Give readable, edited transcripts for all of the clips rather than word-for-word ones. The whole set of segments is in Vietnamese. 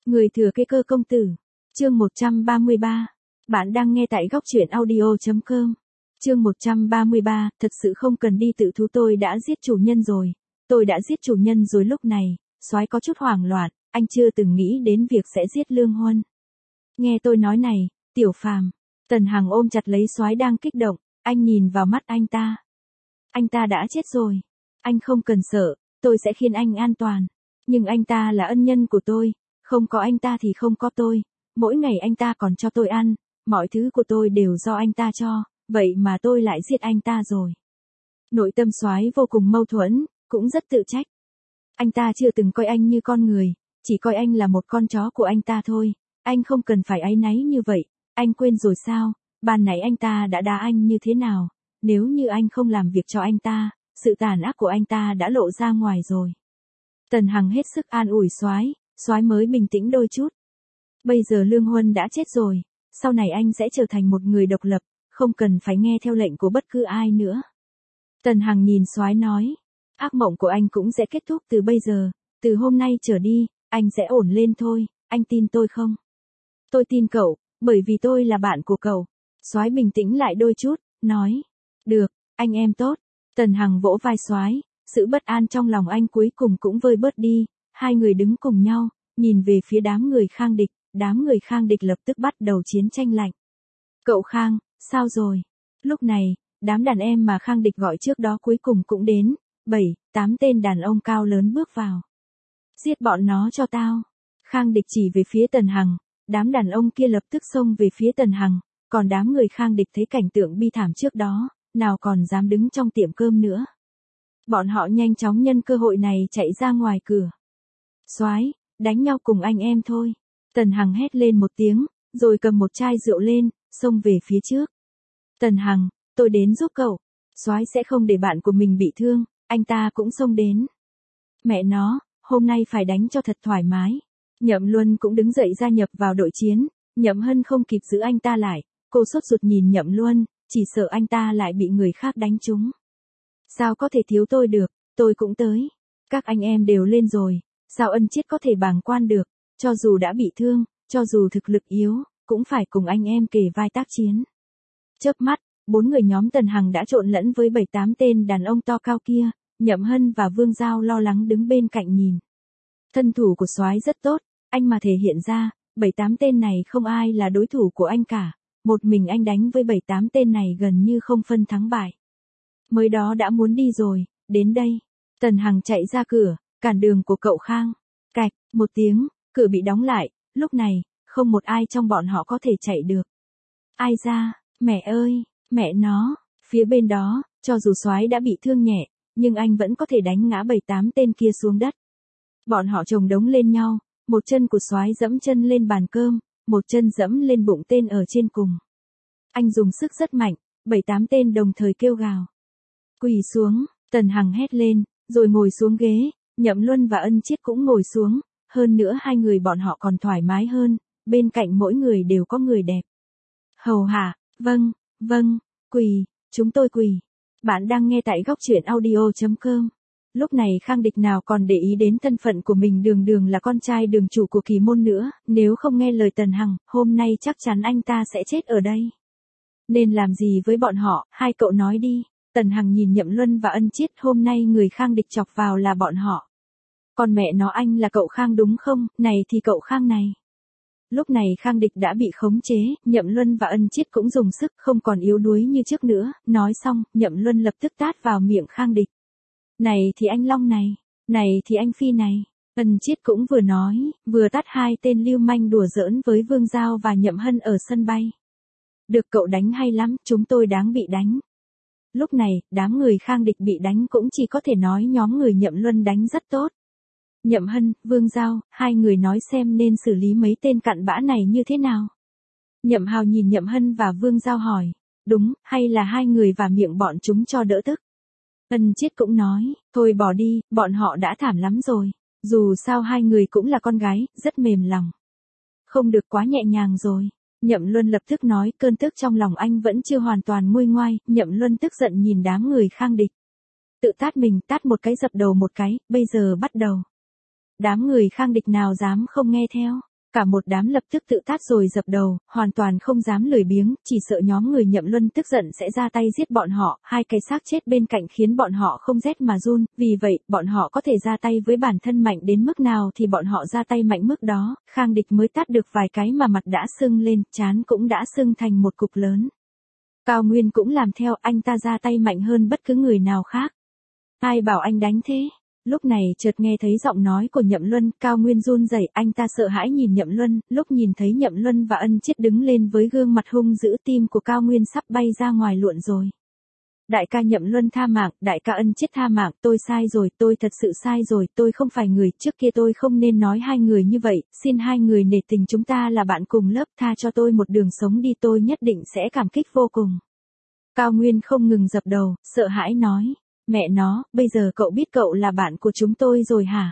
Người thừa kế cơ công tử. Chương 133. Bạn đang nghe tại góc truyện audio.com. Chương 133, thật sự không cần đi tự thú, tôi đã giết chủ nhân rồi. Tôi đã giết chủ nhân rồi. Lúc này, soái có chút hoảng loạn, anh chưa từng nghĩ đến việc sẽ giết Lương Huân. Nghe tôi nói này, Tiểu Phàm. Tần Hằng ôm chặt lấy soái đang kích động, anh nhìn vào mắt anh ta. Anh ta đã chết rồi. Anh không cần sợ, tôi sẽ khiến anh an toàn. Nhưng anh ta là ân nhân của tôi, không có anh ta thì không có tôi. Mỗi ngày anh ta còn cho tôi ăn, mọi thứ của tôi đều do anh ta cho, vậy mà tôi lại giết anh ta rồi. Nội tâm soái vô cùng mâu thuẫn, cũng rất tự trách. Anh ta chưa từng coi anh như con người, chỉ coi anh là một con chó của anh ta thôi. Anh không cần phải áy náy như vậy, anh quên rồi sao, ban nãy anh ta đã đá anh như thế nào. Nếu như anh không làm việc cho anh ta, sự tàn ác của anh ta đã lộ ra ngoài rồi. Tần Hằng hết sức an ủi soái mới bình tĩnh đôi chút. Bây giờ Lương Huân đã chết rồi, sau này anh sẽ trở thành một người độc lập, không cần phải nghe theo lệnh của bất cứ ai nữa. Tần Hằng nhìn soái nói, ác mộng của anh cũng sẽ kết thúc từ bây giờ, từ hôm nay trở đi, anh sẽ ổn lên thôi, anh tin tôi không? Tôi tin cậu, bởi vì tôi là bạn của cậu. Soái bình tĩnh lại đôi chút, nói, được, anh em tốt. Tần Hằng vỗ vai soái, sự bất an trong lòng anh cuối cùng cũng vơi bớt đi. Hai người đứng cùng nhau, nhìn về phía đám người Khang địch. Đám người Khang địch lập tức bắt đầu chiến tranh lạnh. Cậu Khang, sao rồi? Lúc này, đám đàn em mà Khang địch gọi trước đó cuối cùng cũng đến. 7-8 tên đàn ông cao lớn bước vào. Giết bọn nó cho tao. Khang địch chỉ về phía Tần Hằng. Đám đàn ông kia lập tức xông về phía Tần Hằng. Còn đám người Khang địch thấy cảnh tượng bi thảm trước đó, nào còn dám đứng trong tiệm cơm nữa. Bọn họ nhanh chóng nhân cơ hội này chạy ra ngoài cửa. Soái, đánh nhau cùng anh em thôi. Tần Hằng hét lên một tiếng, rồi cầm một chai rượu lên, xông về phía trước. Tần Hằng, tôi đến giúp cậu. Soái sẽ không để bạn của mình bị thương, anh ta cũng xông đến. Mẹ nó, hôm nay phải đánh cho thật thoải mái. Nhậm Luân cũng đứng dậy gia nhập vào đội chiến, Nhậm Hân không kịp giữ anh ta lại, cô sốt ruột nhìn Nhậm Luân, chỉ sợ anh ta lại bị người khác đánh trúng. Sao có thể thiếu tôi được, tôi cũng tới. Các anh em đều lên rồi, sao Ân Chiết có thể bàng quan được, cho dù đã bị thương, cho dù thực lực yếu, cũng phải cùng anh em kề vai tác chiến. Chớp mắt, 4 người nhóm Tần Hằng đã trộn lẫn với 7-8 tên đàn ông to cao kia, Nhậm Hân và Vương Giao lo lắng đứng bên cạnh nhìn. Thân thủ của soái rất tốt, anh mà thể hiện ra, 7-8 tên này không ai là đối thủ của anh cả, một mình anh đánh với 7-8 tên này gần như không phân thắng bại. Mới đó đã muốn đi rồi, đến đây. Tần Hằng chạy ra cửa, cản đường của cậu Khang. Cạch, một tiếng, cửa bị đóng lại, lúc này, không một ai trong bọn họ có thể chạy được. Ai ra, mẹ ơi, mẹ nó, phía bên đó, cho dù soái đã bị thương nhẹ, nhưng anh vẫn có thể đánh ngã 7-8 tên kia xuống đất. Bọn họ chồng đống lên nhau, một chân của soái dẫm chân lên bàn cơm, một chân dẫm lên bụng tên ở trên cùng. Anh dùng sức rất mạnh, 7-8 tên đồng thời kêu gào. Quỳ xuống, Tần Hằng hét lên, rồi ngồi xuống ghế, Nhậm Luân và Ân Chiết cũng ngồi xuống, hơn nữa hai người bọn họ còn thoải mái hơn, bên cạnh mỗi người đều có người đẹp. Hầu hạ, vâng, quỳ, chúng tôi quỳ. Bạn đang nghe tại góc truyện audio.com. Lúc này Khang địch nào còn để ý đến thân phận của mình, đường đường là con trai đường chủ của Kỳ Môn nữa, nếu không nghe lời Tần Hằng, hôm nay chắc chắn anh ta sẽ chết ở đây. Nên làm gì với bọn họ, hai cậu nói đi. Tần Hằng nhìn Nhậm Luân và Ân Chiết, hôm nay người Khang địch chọc vào là bọn họ. Còn mẹ nó, anh là cậu Khang đúng không, này thì cậu Khang này. Lúc này Khang địch đã bị khống chế, Nhậm Luân và Ân Chiết cũng dùng sức, không còn yếu đuối như trước nữa. Nói xong, Nhậm Luân lập tức tát vào miệng Khang địch. Này thì anh Long này thì anh Phi này. Ân Chiết cũng vừa nói, vừa tát hai tên lưu manh đùa giỡn với Vương Giao và Nhậm Hân ở sân bay. Được, cậu đánh hay lắm, chúng tôi đáng bị đánh. Lúc này, đám người Khang địch bị đánh cũng chỉ có thể nói nhóm người Nhậm Luân đánh rất tốt. Nhậm Hân, Vương Giao, hai người nói xem nên xử lý mấy tên cặn bã này như thế nào. Nhậm Hào nhìn Nhậm Hân và Vương Giao hỏi, đúng, hay là hai người và miệng bọn chúng cho đỡ tức. Ân Chiết cũng nói, thôi bỏ đi, bọn họ đã thảm lắm rồi. Dù sao hai người cũng là con gái, rất mềm lòng. Không được quá nhẹ nhàng rồi. Nhậm Luân lập tức nói, cơn tức trong lòng anh vẫn chưa hoàn toàn nguôi ngoai. Nhậm Luân tức giận nhìn đám người Khang địch. Tự tát mình, tát một cái dập đầu một cái, bây giờ bắt đầu. Đám người Khang địch nào dám không nghe theo. Cả một đám lập tức tự tát rồi dập đầu, hoàn toàn không dám lười biếng, chỉ sợ nhóm người Nhậm Luân tức giận sẽ ra tay giết bọn họ, hai cái xác chết bên cạnh khiến bọn họ không rét mà run, vì vậy, bọn họ có thể ra tay với bản thân mạnh đến mức nào thì bọn họ ra tay mạnh mức đó, Khang Địch mới tát được vài cái mà mặt đã sưng lên, trán cũng đã sưng thành một cục lớn. Cao Nguyên cũng làm theo, anh ta ra tay mạnh hơn bất cứ người nào khác. Ai bảo anh đánh thế? Lúc này chợt nghe thấy giọng nói của Nhậm Luân, Cao Nguyên run rẩy, anh ta sợ hãi nhìn Nhậm Luân, lúc nhìn thấy Nhậm Luân và Ân Chiết đứng lên với gương mặt hung dữ, tim của Cao Nguyên sắp bay ra ngoài luộn rồi. Đại ca Nhậm Luân tha mạng, đại ca Ân Chiết tha mạng, tôi sai rồi, tôi thật sự sai rồi, tôi không phải người, trước kia tôi không nên nói hai người như vậy, xin hai người nể tình chúng ta là bạn cùng lớp, tha cho tôi một đường sống đi, tôi nhất định sẽ cảm kích vô cùng. Cao Nguyên không ngừng dập đầu, sợ hãi nói. Mẹ nó, bây giờ cậu biết cậu là bạn của chúng tôi rồi hả?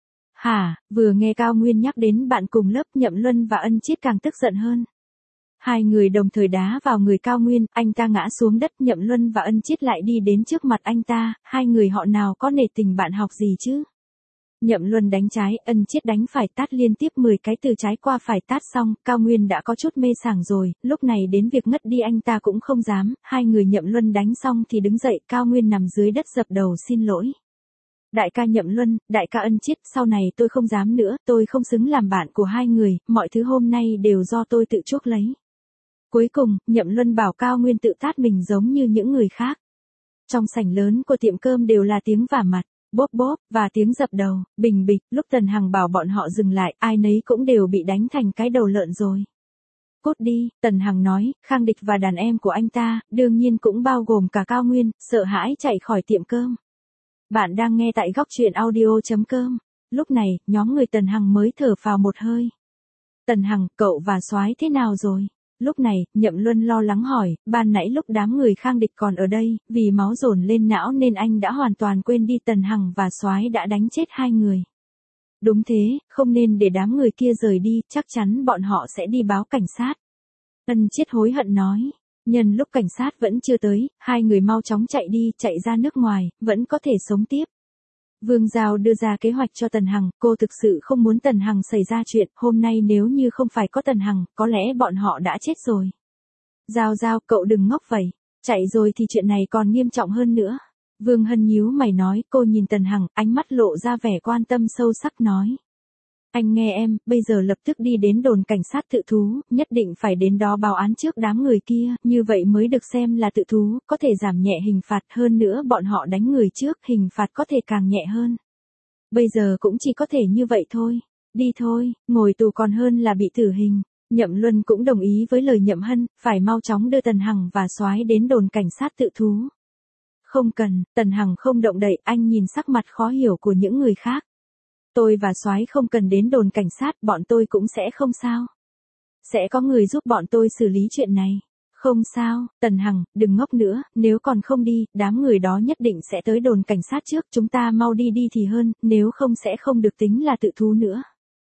Hả, vừa nghe Cao Nguyên nhắc đến bạn cùng lớp, Nhậm Luân và Ân Chiết càng tức giận hơn. Hai người đồng thời đá vào người Cao Nguyên, anh ta ngã xuống đất, Nhậm Luân và Ân Chiết lại đi đến trước mặt anh ta, hai người họ nào có nể tình bạn học gì chứ? Nhậm Luân đánh trái, Ân Chiết đánh phải, tát liên tiếp 10 cái từ trái qua phải tát xong, Cao Nguyên đã có chút mê sảng rồi, lúc này đến việc ngất đi anh ta cũng không dám, hai người Nhậm Luân đánh xong thì đứng dậy, Cao Nguyên nằm dưới đất dập đầu xin lỗi. Đại ca Nhậm Luân, đại ca Ân Chiết, sau này tôi không dám nữa, tôi không xứng làm bạn của hai người, mọi thứ hôm nay đều do tôi tự chuốc lấy. Cuối cùng, Nhậm Luân bảo Cao Nguyên tự tát mình giống như những người khác. Trong sảnh lớn của tiệm cơm đều là tiếng vả mặt, bóp bóp, và tiếng dập đầu, bình bịch, lúc Tần Hằng bảo bọn họ dừng lại, ai nấy cũng đều bị đánh thành cái đầu lợn rồi. Cút đi, Tần Hằng nói, Khang Địch và đàn em của anh ta, đương nhiên cũng bao gồm cả Cao Nguyên, sợ hãi chạy khỏi tiệm cơm. Bạn đang nghe tại góc truyện audio.com. Lúc này, nhóm người Tần Hằng mới thở phào một hơi. Tần Hằng, cậu và Soái thế nào rồi? Lúc này, Nhậm Luân lo lắng hỏi, ban nãy lúc đám người Khang Địch còn ở đây, vì máu dồn lên não nên anh đã hoàn toàn quên đi Tần Hằng và Soái đã đánh chết hai người. Đúng thế, không nên để đám người kia rời đi, chắc chắn bọn họ sẽ đi báo cảnh sát. Ân Chiết hối hận nói, nhân lúc cảnh sát vẫn chưa tới, hai người mau chóng chạy đi, chạy ra nước ngoài, vẫn có thể sống tiếp. Vương Giao đưa ra kế hoạch cho Tần Hằng, cô thực sự không muốn Tần Hằng xảy ra chuyện, hôm nay nếu như không phải có Tần Hằng, có lẽ bọn họ đã chết rồi. Giao Giao, cậu đừng ngốc vậy, chạy rồi thì chuyện này còn nghiêm trọng hơn nữa. Vương Hân nhíu mày nói, cô nhìn Tần Hằng, ánh mắt lộ ra vẻ quan tâm sâu sắc nói. Anh nghe em, bây giờ lập tức đi đến đồn cảnh sát tự thú, nhất định phải đến đó báo án trước đám người kia, như vậy mới được xem là tự thú, có thể giảm nhẹ hình phạt, hơn nữa bọn họ đánh người trước, hình phạt có thể càng nhẹ hơn. Bây giờ cũng chỉ có thể như vậy thôi, đi thôi, ngồi tù còn hơn là bị tử hình. Nhậm Luân cũng đồng ý với lời Nhậm Hân, phải mau chóng đưa Tần Hằng và Soái đến đồn cảnh sát tự thú. Không cần, Tần Hằng không động đậy, anh nhìn sắc mặt khó hiểu của những người khác. Tôi và Soái không cần đến đồn cảnh sát, bọn tôi cũng sẽ không sao. Sẽ có người giúp bọn tôi xử lý chuyện này. Không sao, Tần Hằng, đừng ngốc nữa, nếu còn không đi, đám người đó nhất định sẽ tới đồn cảnh sát trước, chúng ta mau đi đi thì hơn, nếu không sẽ không được tính là tự thú nữa.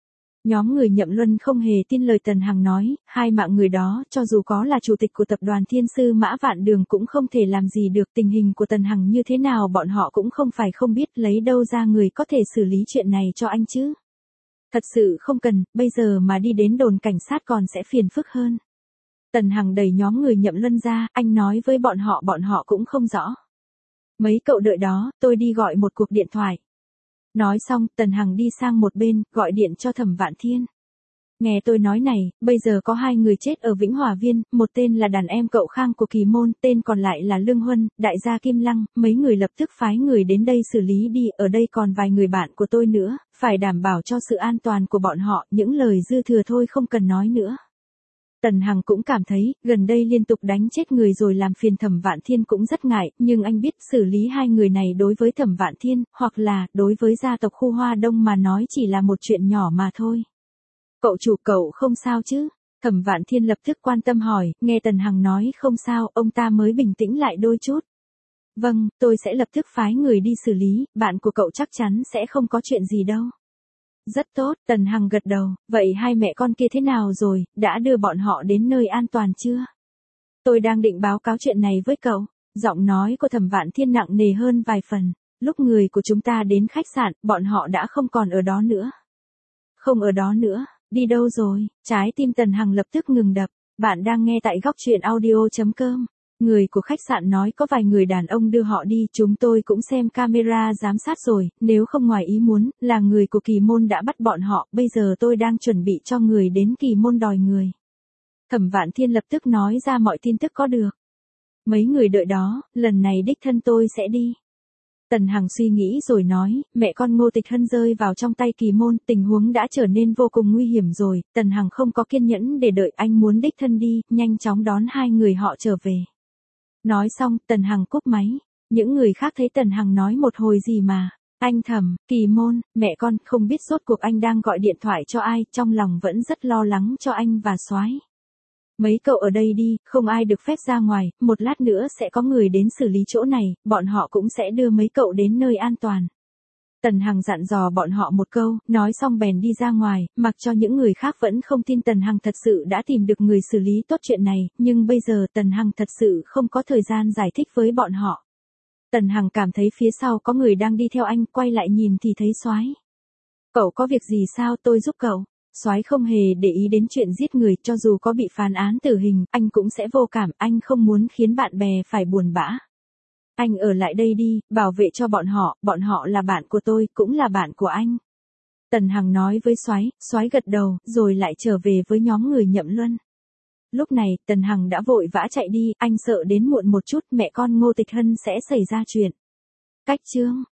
Nhóm người Nhậm Luân không hề tin lời Tần Hằng nói, hai mạng người đó, cho dù có là chủ tịch của tập đoàn Thiên Sư Mã Vạn Đường cũng không thể làm gì được, tình hình của Tần Hằng như thế nào bọn họ cũng không phải không biết, lấy đâu ra người có thể xử lý chuyện này cho anh chứ. Thật sự không cần, bây giờ mà đi đến đồn cảnh sát còn sẽ phiền phức hơn. Tần Hằng đẩy nhóm người Nhậm Luân ra, anh nói với bọn họ cũng không rõ. Mấy cậu đợi đó, tôi đi gọi một cuộc điện thoại. Nói xong, Tần Hằng đi sang một bên, gọi điện cho Thẩm Vạn Thiên. Nghe tôi nói này, bây giờ có hai người chết ở Vĩnh Hòa Viên, một tên là đàn em cậu Khang của Kỳ Môn, tên còn lại là Lương Huân, đại gia Kim Lăng, mấy người lập tức phái người đến đây xử lý đi, ở đây còn vài người bạn của tôi nữa, phải đảm bảo cho sự an toàn của bọn họ, những lời dư thừa thôi không cần nói nữa. Tần Hằng cũng cảm thấy, gần đây liên tục đánh chết người rồi làm phiền Thẩm Vạn Thiên cũng rất ngại, nhưng anh biết xử lý hai người này đối với Thẩm Vạn Thiên, hoặc là, đối với gia tộc khu Hoa Đông mà nói chỉ là một chuyện nhỏ mà thôi. Cậu chủ, cậu không sao chứ? Thẩm Vạn Thiên lập tức quan tâm hỏi, nghe Tần Hằng nói không sao, ông ta mới bình tĩnh lại đôi chút. Vâng, tôi sẽ lập tức phái người đi xử lý, bạn của cậu chắc chắn sẽ không có chuyện gì đâu. Rất tốt, Tần Hằng gật đầu, vậy hai mẹ con kia thế nào rồi, đã đưa bọn họ đến nơi an toàn chưa? Tôi đang định báo cáo chuyện này với cậu. Giọng nói của Thẩm Vạn Thiên nặng nề hơn vài phần. Lúc người của chúng ta đến khách sạn, bọn họ đã không còn ở đó nữa. Không ở đó nữa, Đi đâu rồi? Trái tim Tần Hằng lập tức ngừng đập. Bạn đang nghe tại góc truyện audio.com. Người của khách sạn nói có vài người đàn ông đưa họ đi, chúng tôi cũng xem camera giám sát rồi, nếu không ngoài ý muốn, là người của Kỳ Môn đã bắt bọn họ, bây giờ tôi đang chuẩn bị cho người đến Kỳ Môn đòi người. Thẩm Vạn Thiên lập tức nói ra mọi tin tức có được. Mấy người đợi đó, lần này đích thân tôi sẽ đi. Tần Hằng suy nghĩ rồi nói, mẹ con Ngô Tịch Hân rơi vào trong tay Kỳ Môn, tình huống đã trở nên vô cùng nguy hiểm rồi, Tần Hằng không có kiên nhẫn để đợi, anh muốn đích thân đi, nhanh chóng đón hai người họ trở về. Nói xong, Tần Hằng cúp máy. Những người khác thấy Tần Hằng nói một hồi gì mà. Anh Thẩm, Kỳ Môn, mẹ con, không biết rốt cuộc anh đang gọi điện thoại cho ai, trong lòng vẫn rất lo lắng cho anh và Soái. Mấy cậu ở đây đi, không ai được phép ra ngoài, một lát nữa sẽ có người đến xử lý chỗ này, bọn họ cũng sẽ đưa mấy cậu đến nơi an toàn. Tần Hằng dặn dò bọn họ một câu, nói xong bèn đi ra ngoài, mặc cho những người khác vẫn không tin Tần Hằng thật sự đã tìm được người xử lý tốt chuyện này, nhưng bây giờ Tần Hằng thật sự không có thời gian giải thích với bọn họ. Tần Hằng cảm thấy phía sau có người đang đi theo anh, quay lại nhìn thì thấy Soái. Cậu có việc gì sao, tôi giúp cậu. Soái không hề để ý đến chuyện giết người, cho dù có bị phán án tử hình, anh cũng sẽ vô cảm, anh không muốn khiến bạn bè phải buồn bã. Anh ở lại đây đi, bảo vệ cho bọn họ là bạn của tôi, cũng là bạn của anh. Tần Hằng nói với Soái, Soái gật đầu, rồi lại trở về với nhóm người Nhậm Luân. Lúc này, Tần Hằng đã vội vã chạy đi, anh sợ đến muộn một chút, mẹ con Ngô Tịch Hân sẽ xảy ra chuyện. Cách chương